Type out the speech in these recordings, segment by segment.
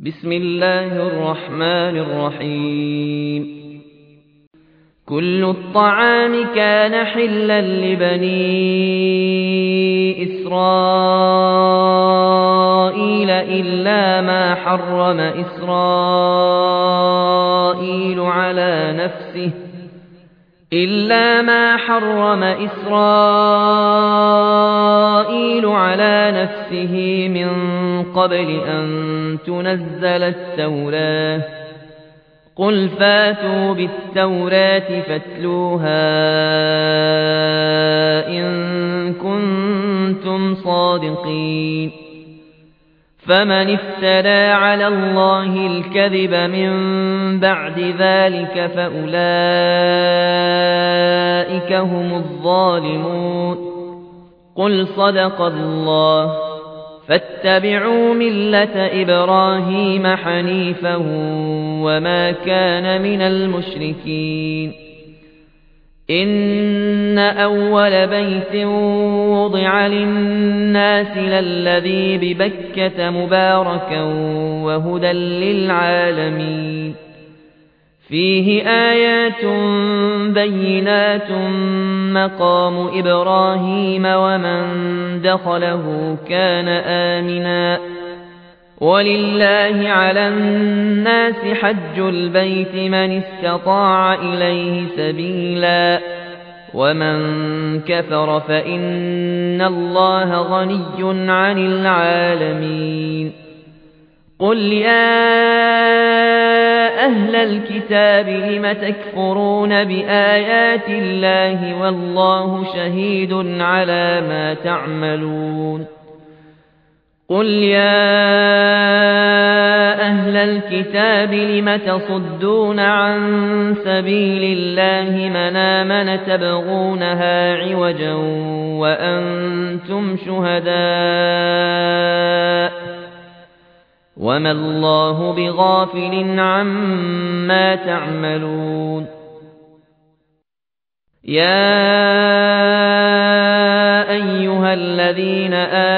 بسم الله الرحمن الرحيم. كل الطعام كان حلا لبني إسرائيل إلا ما حرم إسرائيل على نفسه من قبل أن تنزل التوراة. قل فاتوا بالتوراة فاتلوها إن كنتم صادقين. فمن افترى على الله الكذب من بعد ذلك فأولئك هم الظالمون. قل صدق الله. فاتبعوا ملة إبراهيم حنيفا وما كان من المشركين. إن أول بيت وضع للناس للذي ببكة مباركا وهدى للعالمين. فيه آيات بينات مقام إبراهيم ومن دخله كان آمنا. ولله على الناس حج البيت من استطاع إليه سبيلا ومن كفر فإن الله غني عن العالمين. قل يا أهل الكتاب لم تكفرون بآيات الله والله شهيد على ما تعملون. قل يا أهل الكتاب لم تصدون عن سبيل الله من آمن تبغونها عوجا وأنتم شهداء وما الله بغافل عما تعملون. يا أيها الذين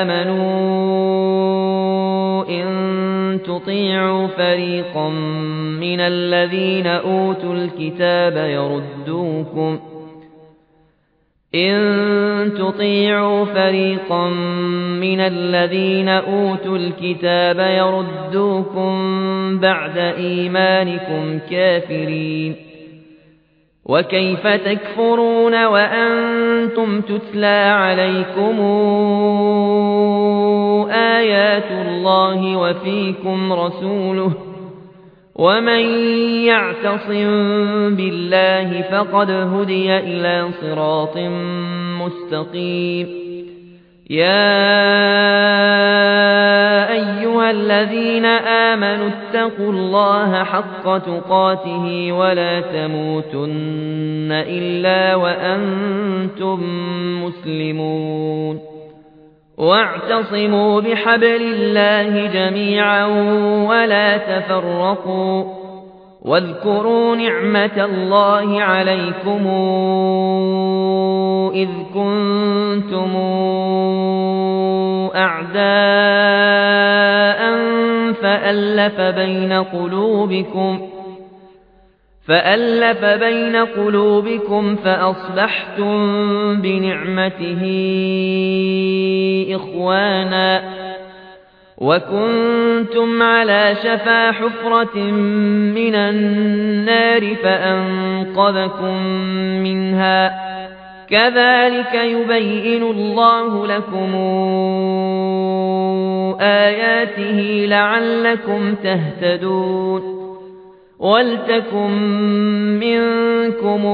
آمنوا إن تطيعوا فريقا من الذين أوتوا الكتاب يردوكم بعد إيمانكم كافرين. وكيف تكفرون وأنتم تتلى عليكم آيات الله وفيكم رسوله ومن يعتصم بالله فقد هدي إلى صراط مستقيم. يا أيها الذين آمنوا اتقوا الله حق تقاته ولا تموتن إلا وأنتم مسلمون. واعتصموا بحبل الله جميعا ولا تفرقوا. واذكروا نعمة الله عليكم إذ كنتم أعداء فألف بين قلوبكم فأصبحتم بنعمته إخوانا وكنتم على شفا حفرة من النار فأنقذكم منها. كذلك يبين الله لكم آياته لعلكم تهتدون. ولتكن منكم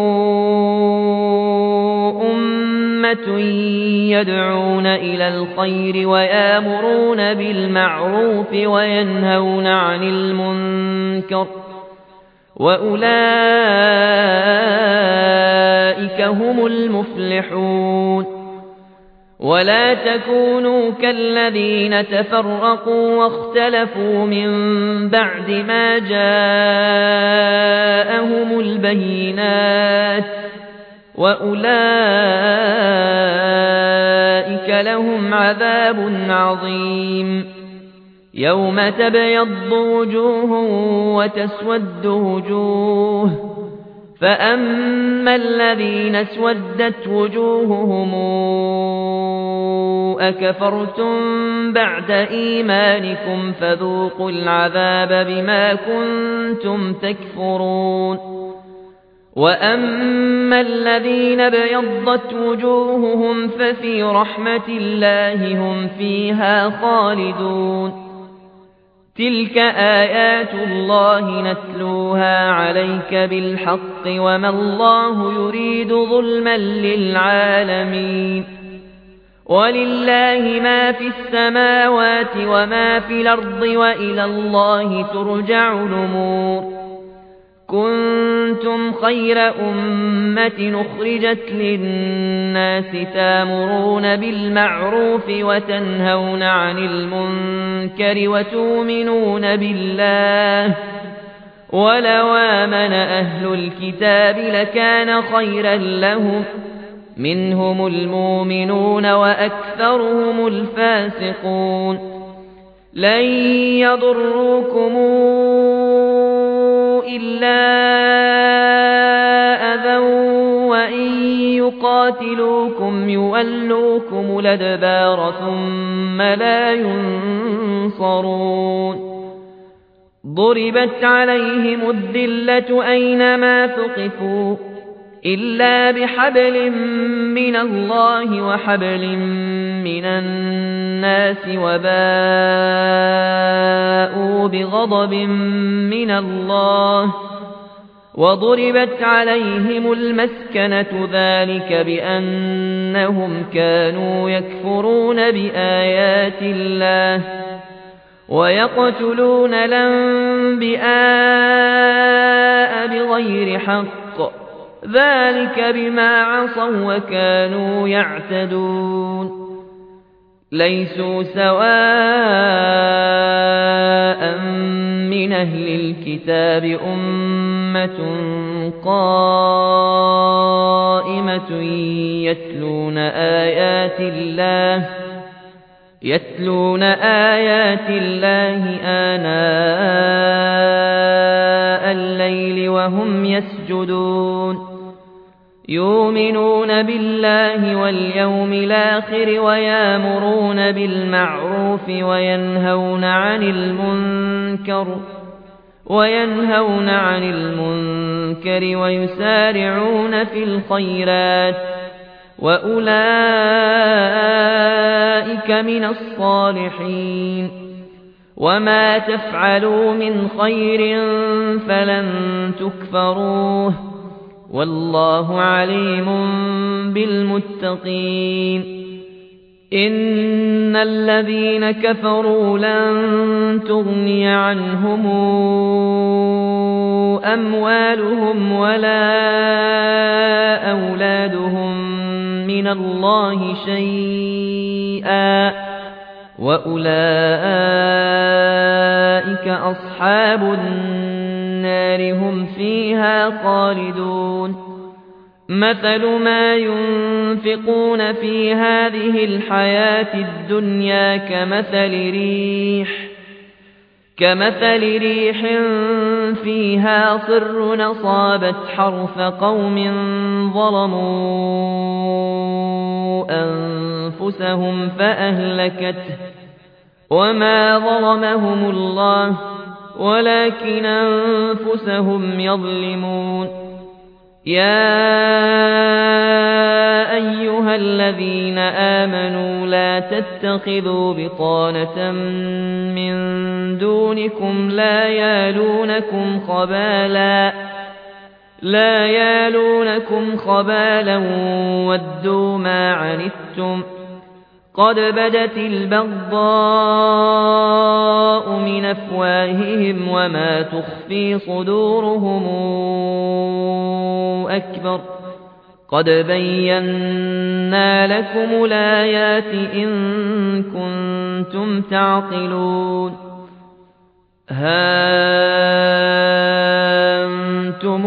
أمة يدعون إلى الخير ويأمرون بالمعروف وينهون عن المنكر وأولئك هم المفلحون. ولا تكونوا كالذين تفرقوا واختلفوا من بعد ما جاءهم البينات وأولئك لهم عذاب عظيم. يوم تبيض وجوه وتسود وجوه فأما الذين اسودت وجوههم أكفرتم بعد إيمانكم فذوقوا العذاب بما كنتم تكفرون وأما الذين ابيضت وجوههم ففي رحمة الله هم فيها خالدون تلك آيات الله نتلوها عليك بالحق وما الله يريد ظلما للعالمين ولله ما في السماوات وما في الأرض وإلى الله ترجع الأمور كنتم خير أمة أخرجت للناس تامرون بالمعروف وتنهون عن المنكر وتؤمنون بالله ولو آمن أهل الكتاب لكان خيرا لهم منهم المؤمنون وأكثرهم الفاسقون لن يضروكم إلا أذى وإن يقاتلوكم يولوكم الأدبار ثم لا ينصرون ضربت عليهم الذلة أينما ثقفوا إلا بحبل من الله وحبل من الناس وباءوا بغضب من الله وضربت عليهم المسكنة ذلك بأنهم كانوا يكفرون بآيات الله ويقتلون الأنبياء بغير حق ذلك بما عصوا وكانوا يعتدون ليسوا سواء من أهل الكتاب أمة قائمة يتلون آيات الله آناء الليل وهم يسجدون يؤمنون بالله واليوم الآخر ويأمرون بالمعروف وينهون عن المنكر ويسارعون في الخيرات وأولئك من الصالحين وما تفعلوا من خير فلن تكفروه والله عليم بالمتقين إن الذين كفروا لن تغني عنهم أموالهم ولا أولادهم من الله شيئا وأولئك أصحاب النار هم فيها خالدون مثل ما ينفقون في هذه الحياة الدنيا كمثل ريح فيها صر أصابت حرث قوم ظلموا أنفسهم فأهلكته وما ظلمهم الله ولكن أنفسهم يظلمون يا أيها الذين آمنوا لا تتخذوا بطانة من دونكم لا يالونكم خبالا ودوا ما عنتم قد بدت البغضاء من أفواههم وما تخفي صدورهم أكبر قد بينا لكم الآيات إن كنتم تعقلون ها أنتم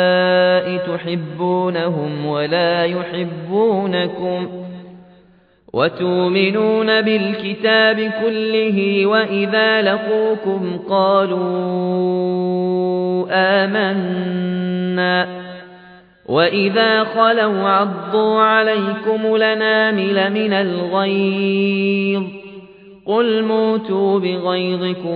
أولئك تحبونهم وتؤمنون بالكتاب كله وإذا لقوكم قالوا آمنا وإذا خلوا عضوا عليكم الأنامل من الغيظ قل موتوا بغيظكم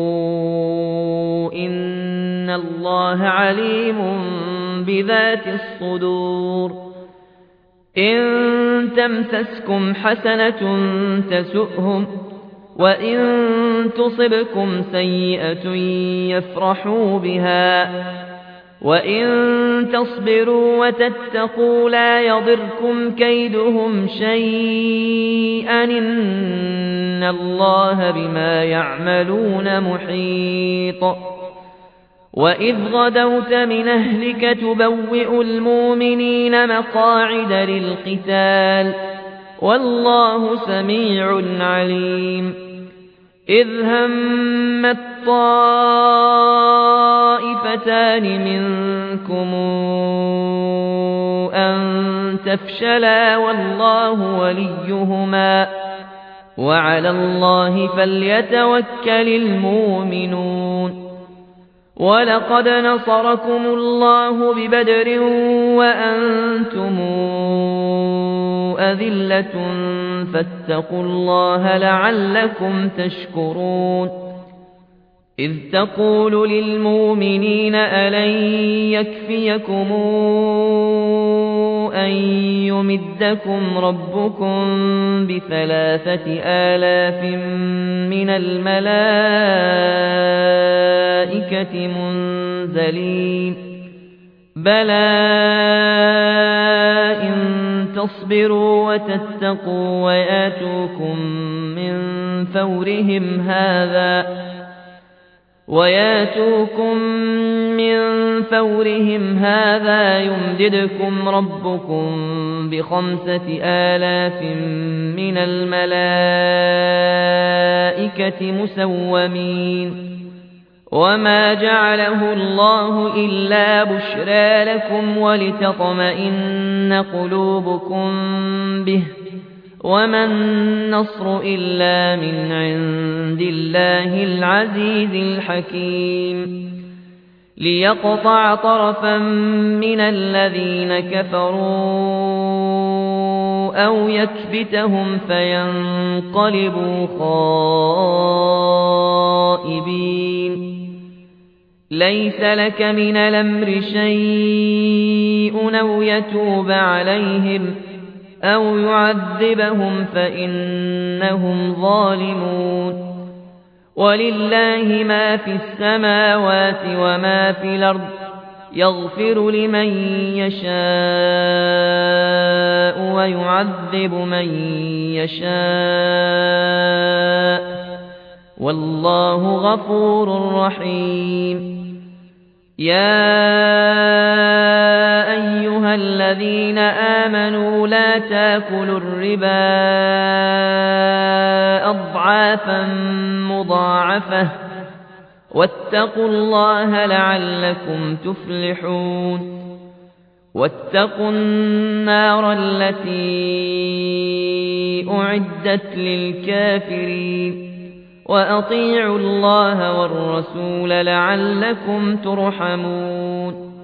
إن الله عليم بذات الصدور إن تمسسكم حسنة تسؤهم وإن تصبكم سيئة يفرحوا بها وإن تصبروا وتتقوا لا يضركم كيدهم شيئا إن الله بما يعملون محيط وإذ غدوت من أهلك تبوئ المؤمنين مقاعد للقتال والله سميع عليم إذ همت طائفتان منكم أن تفشلا والله وليهما وعلى الله فليتوكل المؤمنون ولقد نصركم الله ببدر وأنتم أذلة فاتقوا الله لعلكم تشكرون إذ تقول للمؤمنين ألن يكفيكم أن يمدكم ربكم ب3,000 من الملائكة منزلين بلى إن تصبروا وتتقوا وياتوكم من فورهم هذا يمددكم ربكم ب5,000 من الملائكة مسومين وما جعله الله إلا بشرى لكم ولتطمئن قلوبكم به وما النصر إلا من عند الله العزيز الحكيم ليقطع طرفا من الذين كفروا أو يكبتهم فينقلبوا خائبين ليس لك من الأمر شيء أو يتوب عليهم أو يعذبهم فإنهم ظالمون ولله ما في السماوات وما في الأرض يغفر لمن يشاء ويعذب من يشاء والله غفور رحيم يا أيها الذين آمنوا لا تاكلوا الربا أضعافا مضاعفة واتقوا الله لعلكم تفلحون واتقوا النار التي أعدت للكافرين وأطيعوا الله والرسول لعلكم ترحمون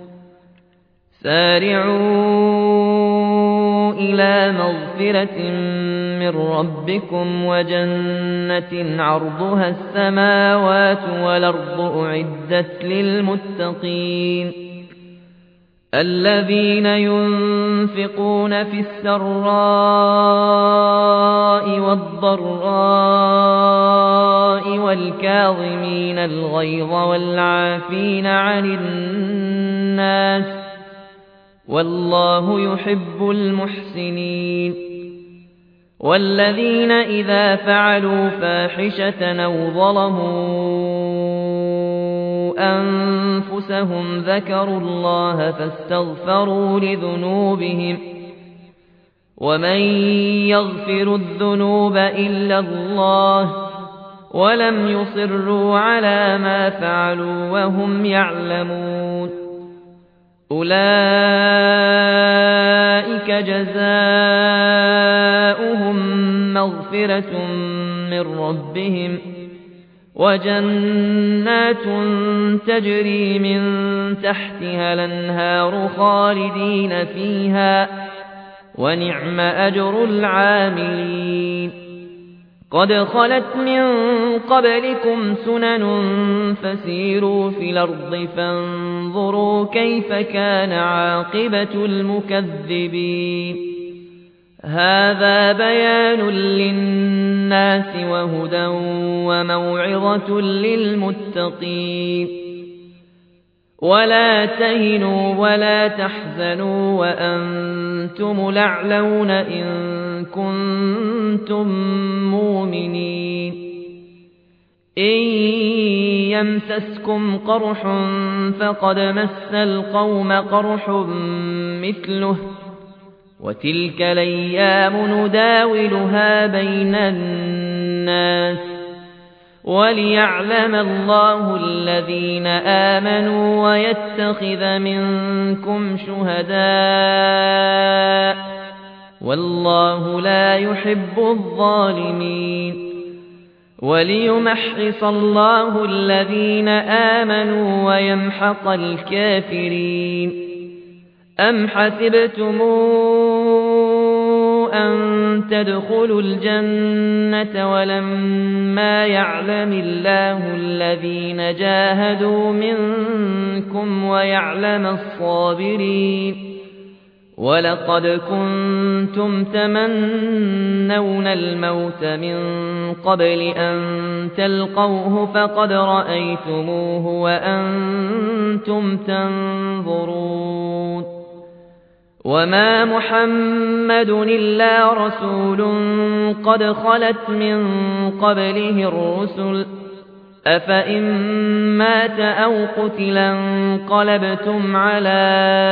سارعوا إلى مغفرة من ربكم وجنة عرضها السماوات والأرض أعدت للمتقين الذين ينفقون في السراء والضراء والكاظمين الغيظ والعافين عن الناس والله يحب المحسنين والذين إذا فعلوا فاحشة أو ظلموا أنفسهم ذكروا الله فاستغفروا لذنوبهم ومن يغفر الذنوب إلا الله ولم يصروا على ما فعلوا وهم يعلمون أولئك جزاؤهم مغفرة من ربهم وجنات تجري من تحتها الأنهار خالدين فيها ونعم أجر العاملين قد خلت من قبلكم سنن فسيروا في الأرض فانظروا كيف كان عاقبة المكذبين هذا بيان للناس وهدى وموعظة للمتقين ولا تهنوا ولا تحزنوا وأنتم الأعلون إن كنتم مؤمنين إن يمسسكم قرح فقد مس القوم قرح مثله وتلك الأيام نداولها بين الناس وليعلم الله الذين آمنوا ويتخذ منكم شهداء والله لا يحب الظالمين وليمحص الله الذين آمنوا ويمحق الكافرين أم حسبتم أن تدخلوا الجنة ولما يعلم الله الذين جاهدوا منكم ويعلم الصابرين ولقد كنتم تمنون الموت من قبل أن تلقوه فقد رأيتموه وأنتم تنظرون وما محمد إلا رسول قد خلت من قبله الرسل أفإن مات أو قتل انقلبتم على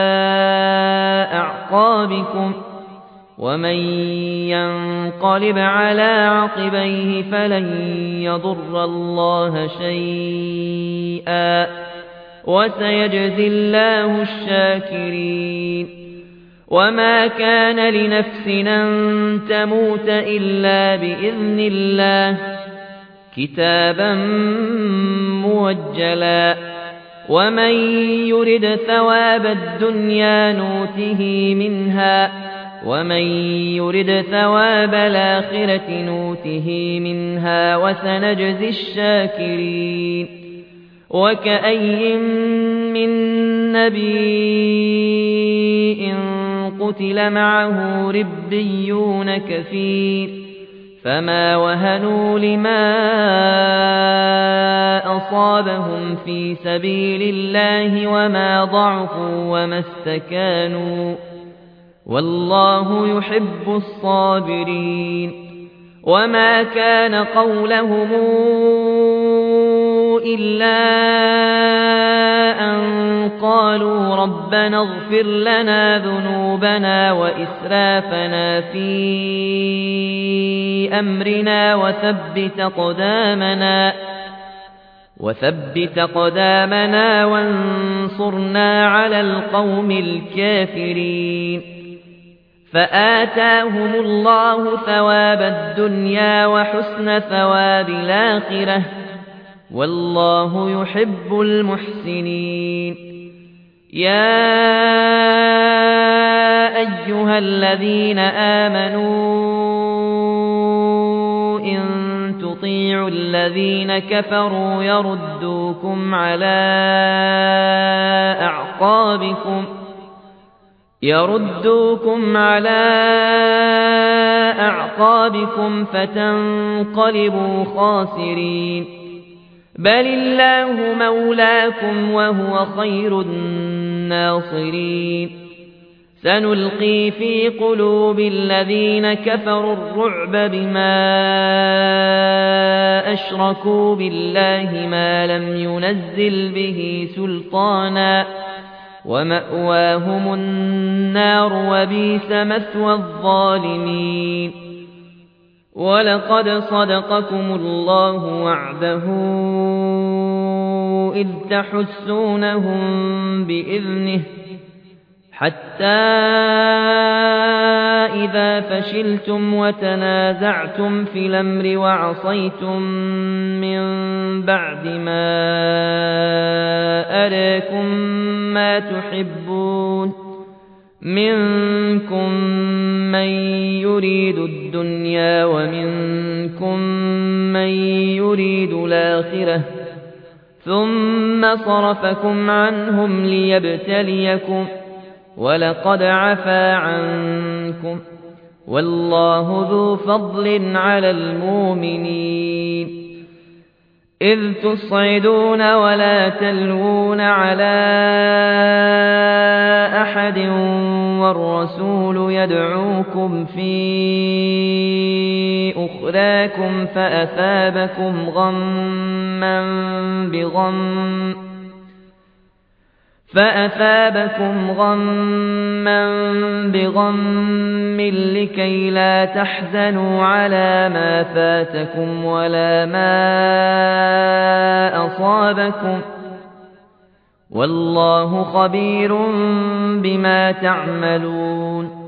أعقابكم ومن ينقلب على عقبيه فلن يضر الله شيئا وسيجزي الله الشاكرين وما كان لنفس أن تموت إلا بإذن الله كتابا موجلا ومن يرد ثواب الدنيا نوته منها ومن يرد ثواب الآخرة نوته منها وسنجزي الشاكرين وكأي من نبي قتل معه ربيون كثير فما وهنوا لما أصابهم في سبيل الله وما ضعفوا وما استكانوا والله يحب الصابرين وما كان قولهم إلا أن قالوا ربنا اغفر لنا ذنوبنا وإسرافنا في أمرنا وثبت قدامنا وانصرنا على القوم الكافرين فآتاهم الله ثواب الدنيا وحسن ثواب الآخرة والله يحب المحسنين يا أيها الذين آمنوا إن تطيعوا الذين كفروا يردوكم على أعقابكم فتنقلبوا خاسرين بل الله مولاكم وهو خير الناصرين سنلقي في قلوب الذين كفروا الرعب بما أشركوا بالله ما لم ينزل به سلطانا ومأواهم النار وبئس مثوى الظالمين ولقد صدقكم الله وعده إذ تحسونهم بإذنه حتى إذا فشلتم وتنازعتم في الأمر وعصيتم من بعد ما أراكم ما تحبون منكم من يريد الدنيا ومنكم من يريد الآخرة ثم صرفكم عنهم ليبتليكم ولقد عفا عنكم والله ذو فضل على المؤمنين إذ تصعدون ولا تلوون على أحد والرسول يدعوكم في أخراكم فأثابكم غما بغم لكي لا تحزنوا على ما فاتكم ولا ما أصابكم والله خبير بما تعملون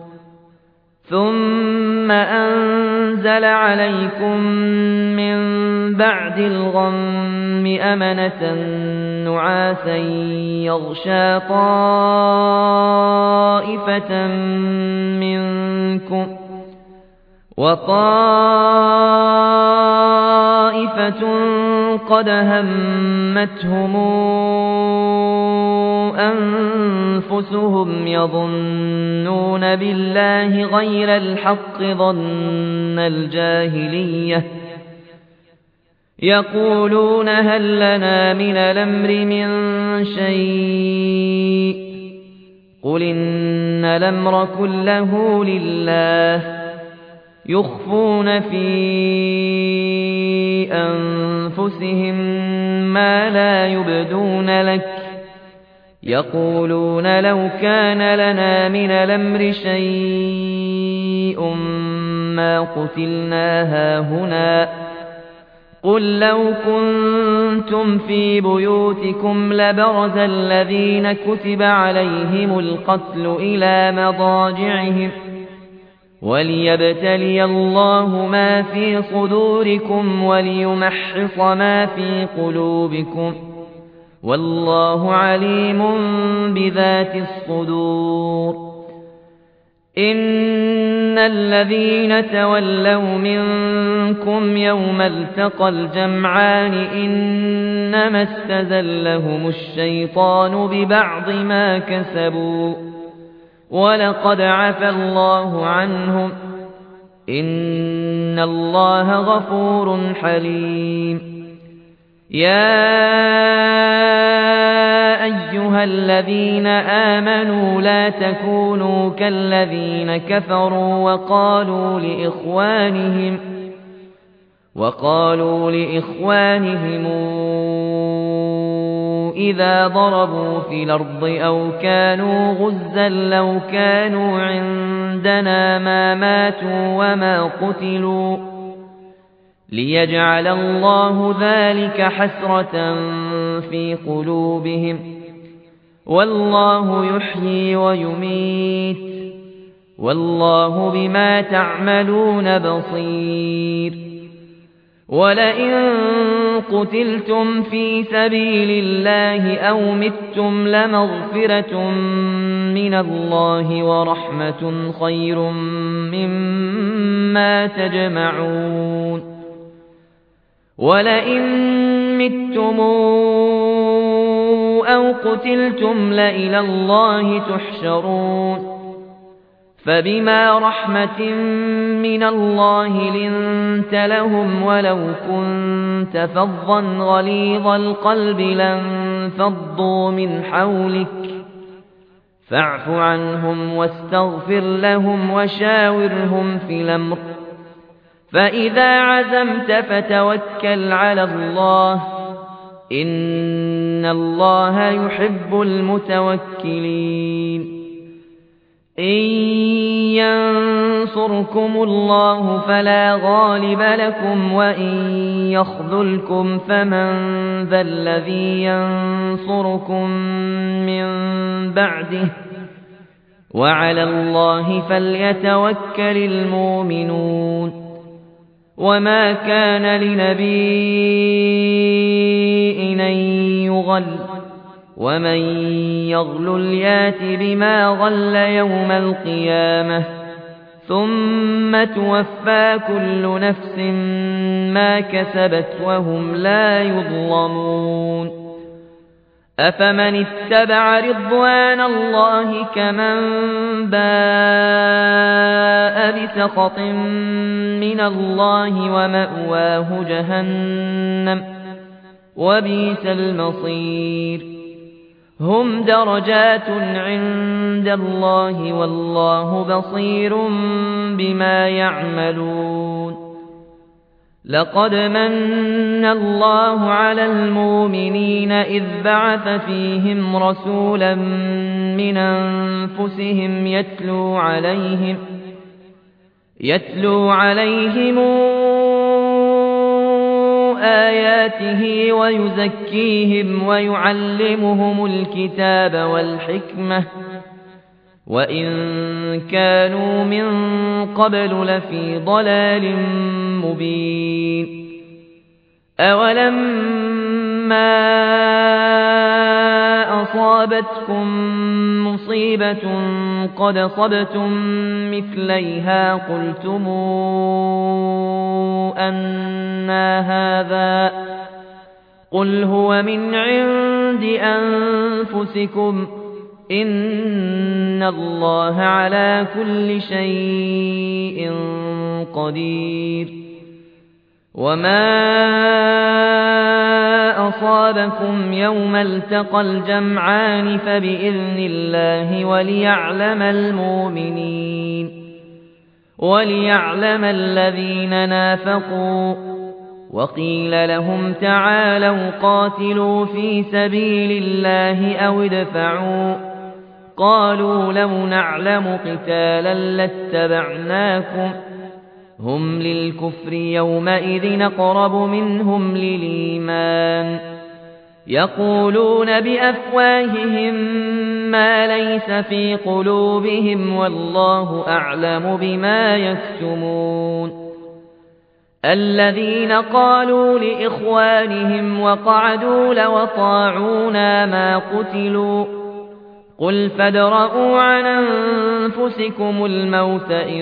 ثم أنزل عليكم من بعد الغم أمنة نعاسا يغشى طائفة منكم وطائفة قد همتهم أنفسهم يظنون بالله غير الحق ظن الجاهلية يقولون هل لنا من الأمر من شيء قل إن الأمر كله لله يخفون في أنفسهم ما لا يبدون لك يقولون لو كان لنا من الأمر شيء ما قتلنا هاهنا قل لو كنتم في بيوتكم لبرز الذين كتب عليهم القتل إلى مضاجعهم وليبتلي الله ما في صدوركم وليمحص ما في قلوبكم والله عليم بذات الصدور إن الذين تولوا منكم يوم التقى الجمعان إنما استزلهم الشيطان ببعض ما كسبوا ولقد عفى الله عنهم إن الله غفور حليم يا أيها الذين آمنوا لا تكونوا كالذين كفروا وقالوا لإخوانهم إذا ضربوا في الأرض أو كانوا غزا لو كانوا عندنا ما ماتوا وما قتلوا ليجعل الله ذلك حسرة في قلوبهم والله يحيي ويميت والله بما تعملون بصير ولئن قتلتم في سبيل الله أو متم لمغفرة من الله ورحمة خير مما تجمعون ولئن متم أو قتلتم لإلى الله تحشرون فبما رحمة من الله لنت لهم ولو كنت فظا غليظ القلب لانفضوا من حولك فاعف عنهم واستغفر لهم وشاورهم في الأمر فإذا عزمت فتوكل على الله إن الله يحب المتوكلين إن ينصركم الله فلا غالب لكم وإن يخذلكم فمن ذا الذي ينصركم من بعده وعلى الله فليتوكل المؤمنون وما كان لنبي أن يغل ومن يغلل يات بما غل يوم القيامة ثم توفى كل نفس ما كسبت وهم لا يظلمون أفمن اتبع رضوان الله كمن باء بسخط من الله ومأواه جهنم وبئس المصير هم درجات عند الله والله بصير بما يعملون لقد من الله على المؤمنين إذ بعث فيهم رسولا من أنفسهم يتلو عليهم آياته ويزكيهم ويعلمهم الكتاب والحكمة وإن كانوا من قبل لفي ضلال مبين أولما أصابتكم مصيبة قد أصبتم مثليها قلتم أنى هذا قل هو من عند أنفسكم إن الله على كل شيء قدير وما أصابكم يوم التقى الجمعان فبإذن الله وليعلم الذين نافقوا وقيل لهم تعالوا قاتلوا في سبيل الله أو ادفعوا قالوا لو نعلم قتالا لاتبعناكم هم للكفر يومئذ أقرب منهم للإيمان يقولون بأفواههم ما ليس في قلوبهم والله أعلم بما يكتمون الذين قالوا لإخوانهم وقعدوا لو أطاعونا ما قتلوا قل فادرءوا عن أنفسكم الموت إن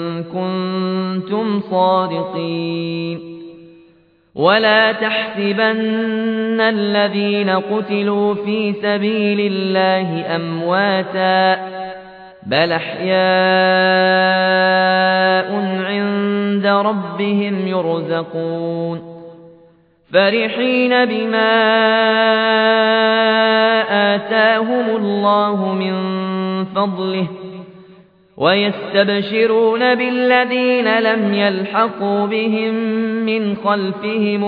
كنتم صادقين ولا تحسبن الذين قتلوا في سبيل الله أمواتا بل أحياء عند ربهم يرزقون فرحين بما آتاهم الله من فضله ويستبشرون بالذين لم يلحقوا بهم من خلفهم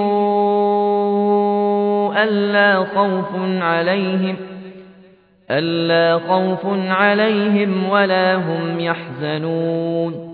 ألا خوف عليهم ولا هم يحزنون